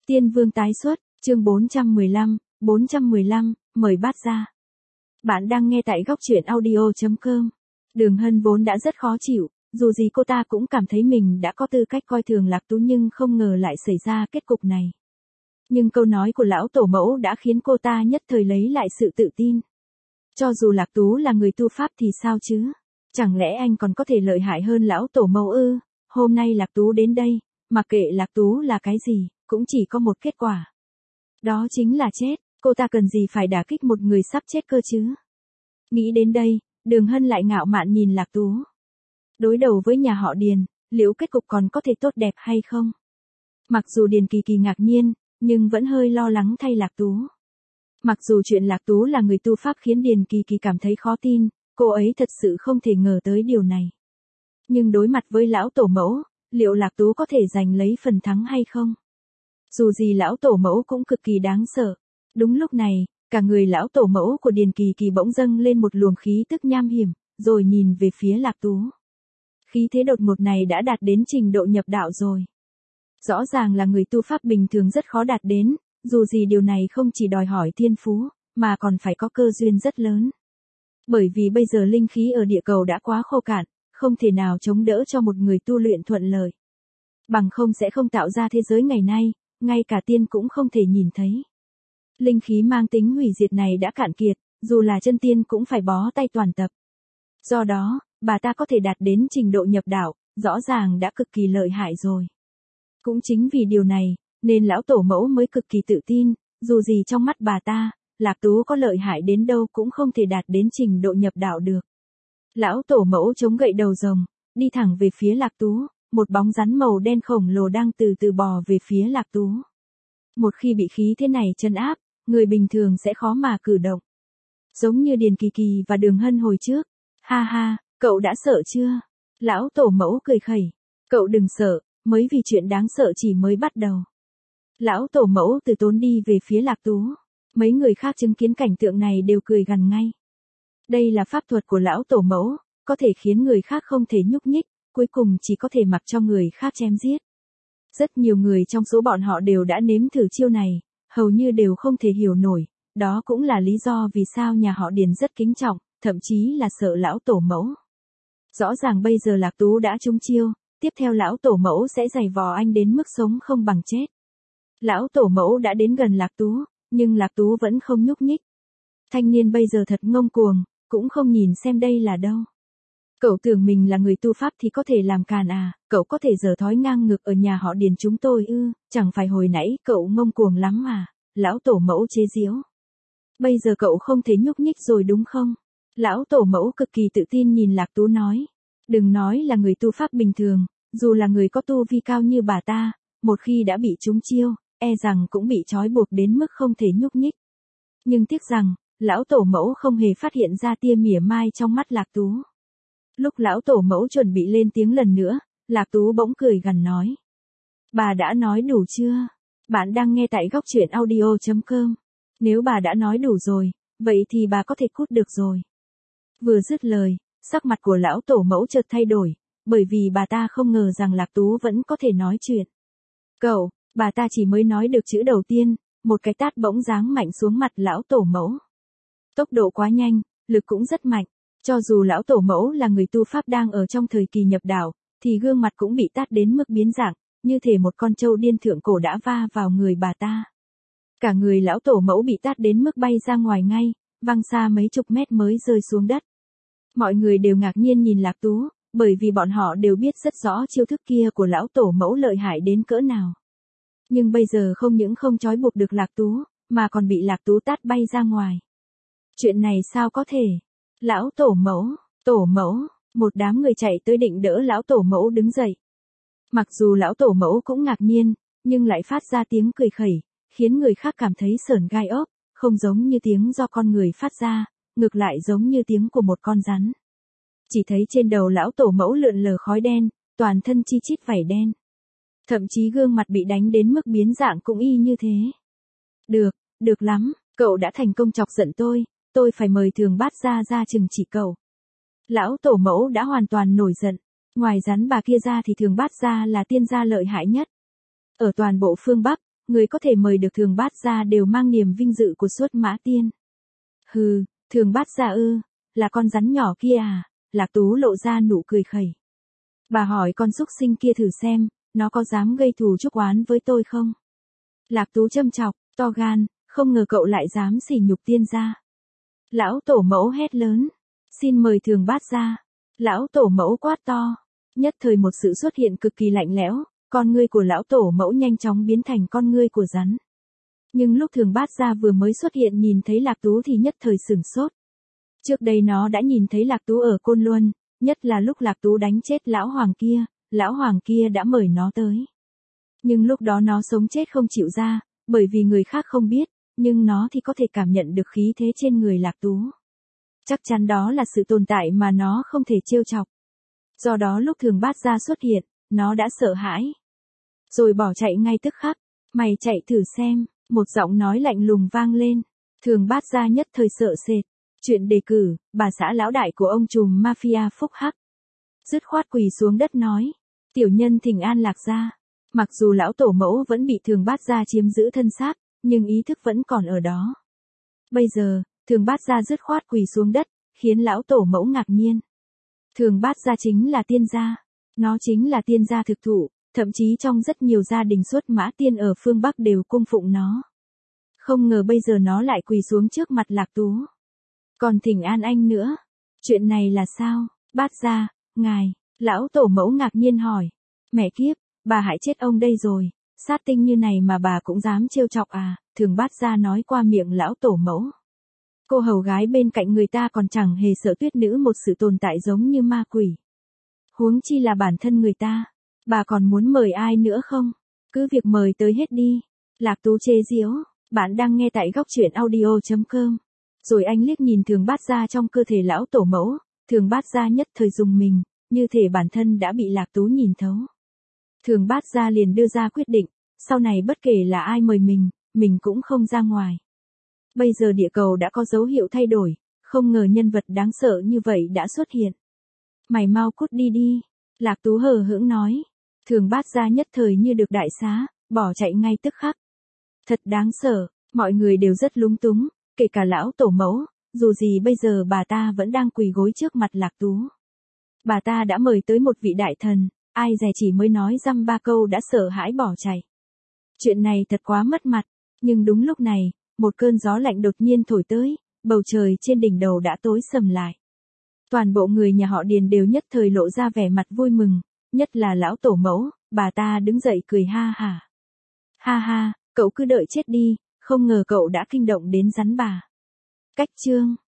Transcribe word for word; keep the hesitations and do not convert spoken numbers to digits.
Tiên Vương tái xuất, chương bốn trăm mười lăm, bốn trăm mười lăm, mời bát ra. Bạn đang nghe tại góc truyện audio chấm com. Đường Hân vốn đã rất khó chịu, dù gì cô ta cũng cảm thấy mình đã có tư cách coi thường Lạc Tú nhưng không ngờ lại xảy ra kết cục này. Nhưng câu nói của lão tổ mẫu đã khiến cô ta nhất thời lấy lại sự tự tin. Cho dù Lạc Tú là người tu pháp thì sao chứ? Chẳng lẽ anh còn có thể lợi hại hơn lão tổ mẫu ư? Hôm nay Lạc Tú đến đây, mặc kệ Lạc Tú là cái gì, cũng chỉ có một kết quả. Đó chính là chết, cô ta cần gì phải đả kích một người sắp chết cơ chứ? Nghĩ đến đây, Đường Hân lại ngạo mạn nhìn Lạc Tú. Đối đầu với nhà họ Điền, liệu kết cục còn có thể tốt đẹp hay không? Mặc dù Điền Kỳ Kỳ ngạc nhiên, nhưng vẫn hơi lo lắng thay Lạc Tú. Mặc dù chuyện Lạc Tú là người tu pháp khiến Điền Kỳ Kỳ cảm thấy khó tin, cô ấy thật sự không thể ngờ tới điều này. Nhưng đối mặt với lão tổ mẫu, liệu Lạc Tú có thể giành lấy phần thắng hay không? Dù gì lão tổ mẫu cũng cực kỳ đáng sợ. Đúng lúc này, cả người lão tổ mẫu của Điền Kỳ Kỳ bỗng dâng lên một luồng khí tức nham hiểm, rồi nhìn về phía Lạc Tú. Khí thế đột ngột này đã đạt đến trình độ nhập đạo rồi. Rõ ràng là người tu pháp bình thường rất khó đạt đến, dù gì điều này không chỉ đòi hỏi thiên phú, mà còn phải có cơ duyên rất lớn. Bởi vì bây giờ linh khí ở địa cầu đã quá khô cạn, không thể nào chống đỡ cho một người tu luyện thuận lợi. Bằng không sẽ không tạo ra thế giới ngày nay, ngay cả tiên cũng không thể nhìn thấy. Linh khí mang tính hủy diệt này đã cạn kiệt, dù là chân tiên cũng phải bó tay toàn tập. Do đó, bà ta có thể đạt đến trình độ nhập đạo, rõ ràng đã cực kỳ lợi hại rồi. Cũng chính vì điều này, nên lão tổ mẫu mới cực kỳ tự tin, dù gì trong mắt bà ta, Lạc Tú có lợi hại đến đâu cũng không thể đạt đến trình độ nhập đạo được. Lão tổ mẫu chống gậy đầu rồng, đi thẳng về phía Lạc Tú, một bóng rắn màu đen khổng lồ đang từ từ bò về phía Lạc Tú. Một khi bị khí thế này trấn áp, người bình thường sẽ khó mà cử động. Giống như Điền Kỳ Kỳ và Đường Hân hồi trước. Ha ha, cậu đã sợ chưa? Lão tổ mẫu cười khẩy. Cậu đừng sợ, mới vì chuyện đáng sợ chỉ mới bắt đầu. Lão tổ mẫu từ tốn đi về phía Lạc Tú. Mấy người khác chứng kiến cảnh tượng này đều cười gằn ngay. Đây là pháp thuật của lão tổ mẫu, có thể khiến người khác không thể nhúc nhích, cuối cùng chỉ có thể mặc cho người khác chém giết. Rất nhiều người trong số bọn họ đều đã nếm thử chiêu này, hầu như đều không thể hiểu nổi, đó cũng là lý do vì sao nhà họ Điền rất kính trọng, thậm chí là sợ lão tổ mẫu. Rõ ràng bây giờ Lạc Tú đã trúng chiêu, tiếp theo lão tổ mẫu sẽ giày vò anh đến mức sống không bằng chết. Lão tổ mẫu đã đến gần Lạc Tú, nhưng Lạc Tú vẫn không nhúc nhích. Thanh niên bây giờ thật ngông cuồng, cũng không nhìn xem đây là đâu. Cậu tưởng mình là người tu pháp thì có thể làm càn à, cậu có thể giở thói ngang ngược ở nhà họ Điền chúng tôi ư, chẳng phải hồi nãy cậu ngông cuồng lắm mà, lão tổ mẫu chế giễu. Bây giờ cậu không thể nhúc nhích rồi đúng không? Lão tổ mẫu cực kỳ tự tin nhìn Lạc Tú nói. Đừng nói là người tu pháp bình thường, dù là người có tu vi cao như bà ta, một khi đã bị trúng chiêu, e rằng cũng bị trói buộc đến mức không thể nhúc nhích. Nhưng tiếc rằng, lão tổ mẫu không hề phát hiện ra tia mỉa mai trong mắt Lạc Tú. Lúc lão tổ mẫu chuẩn bị lên tiếng lần nữa, Lạc Tú bỗng cười gằn nói. Bà đã nói đủ chưa? Bạn đang nghe tại góc truyện audio chấm com. Nếu bà đã nói đủ rồi, vậy thì bà có thể cút được rồi. Vừa dứt lời, sắc mặt của lão tổ mẫu chợt thay đổi, bởi vì bà ta không ngờ rằng Lạc Tú vẫn có thể nói chuyện. Cậu, bà ta chỉ mới nói được chữ đầu tiên, một cái tát bỗng giáng mạnh xuống mặt lão tổ mẫu. Tốc độ quá nhanh, lực cũng rất mạnh. Cho dù lão tổ mẫu là người tu pháp đang ở trong thời kỳ nhập đạo, thì gương mặt cũng bị tát đến mức biến dạng, như thể một con trâu điên thượng cổ đã va vào người bà ta. Cả người lão tổ mẫu bị tát đến mức bay ra ngoài ngay, văng xa mấy chục mét mới rơi xuống đất. Mọi người đều ngạc nhiên nhìn Lạc Tú, bởi vì bọn họ đều biết rất rõ chiêu thức kia của lão tổ mẫu lợi hại đến cỡ nào. Nhưng bây giờ không những không trói buộc được Lạc Tú, mà còn bị Lạc Tú tát bay ra ngoài. Chuyện này sao có thể? Lão tổ mẫu, tổ mẫu, một đám người chạy tới định đỡ lão tổ mẫu đứng dậy. Mặc dù lão tổ mẫu cũng ngạc nhiên, nhưng lại phát ra tiếng cười khẩy, khiến người khác cảm thấy sởn gai ốc, không giống như tiếng do con người phát ra, ngược lại giống như tiếng của một con rắn. Chỉ thấy trên đầu lão tổ mẫu lượn lờ khói đen, toàn thân chi chít vảy đen. Thậm chí gương mặt bị đánh đến mức biến dạng cũng y như thế. Được, được lắm, cậu đã thành công chọc giận tôi. Tôi phải mời Thường Bát Gia ra trừng trị cậu. Lão tổ mẫu đã hoàn toàn nổi giận. Ngoài rắn bà kia ra thì Thường Bát Gia là tiên gia lợi hại nhất. Ở toàn bộ phương Bắc, người có thể mời được Thường Bát Gia đều mang niềm vinh dự của Xuất Mã Tiên. Hừ, Thường Bát Gia ư, là con rắn nhỏ kia à? Lạc Tú lộ ra nụ cười khẩy. Bà hỏi con súc sinh kia thử xem, nó có dám gây thù chuốc oán với tôi không? Lạc Tú châm chọc, to gan, không ngờ cậu lại dám sỉ nhục tiên gia. Lão tổ mẫu hét lớn, xin mời Thường Bát Gia. Lão tổ mẫu quát to, nhất thời một sự xuất hiện cực kỳ lạnh lẽo, con ngươi của lão tổ mẫu nhanh chóng biến thành con ngươi của rắn. Nhưng lúc Thường Bát Gia vừa mới xuất hiện nhìn thấy Lạc Tú thì nhất thời sửng sốt. Trước đây nó đã nhìn thấy Lạc Tú ở Côn Luân, nhất là lúc Lạc Tú đánh chết lão hoàng kia, lão hoàng kia đã mời nó tới. Nhưng lúc đó nó sống chết không chịu ra, bởi vì người khác không biết, nhưng nó thì có thể cảm nhận được khí thế trên người Lạc Tú. Chắc chắn đó là sự tồn tại mà nó không thể trêu chọc. Do đó lúc Thường Bát Gia xuất hiện, nó đã sợ hãi. Rồi bỏ chạy ngay tức khắc, mày chạy thử xem, một giọng nói lạnh lùng vang lên. Thường Bát Gia nhất thời sợ sệt. Chuyện đề cử, bà xã lão đại của ông trùm mafia Phúc Hắc. Dứt khoát quỳ xuống đất nói. Tiểu nhân thỉnh an Lạc gia. Mặc dù lão tổ mẫu vẫn bị Thường Bát Gia chiếm giữ thân xác, nhưng ý thức vẫn còn ở đó. Bây giờ, Thường Bát Gia dứt khoát quỳ xuống đất, khiến lão tổ mẫu ngạc nhiên. Thường Bát Gia chính là tiên gia. Nó chính là tiên gia thực thụ, thậm chí trong rất nhiều gia đình Xuất Mã Tiên ở phương Bắc đều cung phụng nó. Không ngờ bây giờ nó lại quỳ xuống trước mặt Lạc Tú. Còn thỉnh an anh nữa. Chuyện này là sao? Bát Gia, ngài, lão tổ mẫu ngạc nhiên hỏi. Mẹ kiếp, bà hại chết ông đây rồi, sát tinh như này mà bà cũng dám trêu chọc à? Thường Bát Gia nói qua miệng lão tổ mẫu. Cô hầu gái bên cạnh người ta còn chẳng hề sợ Tuyết Nữ một sự tồn tại giống như ma quỷ. Huống chi là bản thân người ta. Bà còn muốn mời ai nữa không? Cứ việc mời tới hết đi. Lạc Tú chế giễu, bạn đang nghe tại góc truyện audio chấm com. Rồi anh liếc nhìn Thường Bát Gia trong cơ thể lão tổ mẫu, Thường Bát Gia nhất thời rùng mình, như thể bản thân đã bị Lạc Tú nhìn thấu. Thường Bát Gia liền đưa ra quyết định, sau này bất kể là ai mời mình, mình cũng không ra ngoài. Bây giờ địa cầu đã có dấu hiệu thay đổi, không ngờ nhân vật đáng sợ như vậy đã xuất hiện. Mày mau cút đi đi, Lạc Tú hờ hững nói. Thường Bát Gia nhất thời như được đại xá, bỏ chạy ngay tức khắc. Thật đáng sợ, mọi người đều rất lúng túng. Kể cả lão tổ mẫu, dù gì bây giờ bà ta vẫn đang quỳ gối trước mặt Lạc Tú. Bà ta đã mời tới một vị đại thần, ai dè chỉ mới nói dăm ba câu đã sợ hãi bỏ chạy. Chuyện này thật quá mất mặt, nhưng đúng lúc này, một cơn gió lạnh đột nhiên thổi tới, bầu trời trên đỉnh đầu đã tối sầm lại. Toàn bộ người nhà họ Điền đều nhất thời lộ ra vẻ mặt vui mừng, nhất là lão tổ mẫu, bà ta đứng dậy cười ha hả. Ha ha, cậu cứ đợi chết đi. Không ngờ cậu đã kinh động đến rắn bà. Cách chương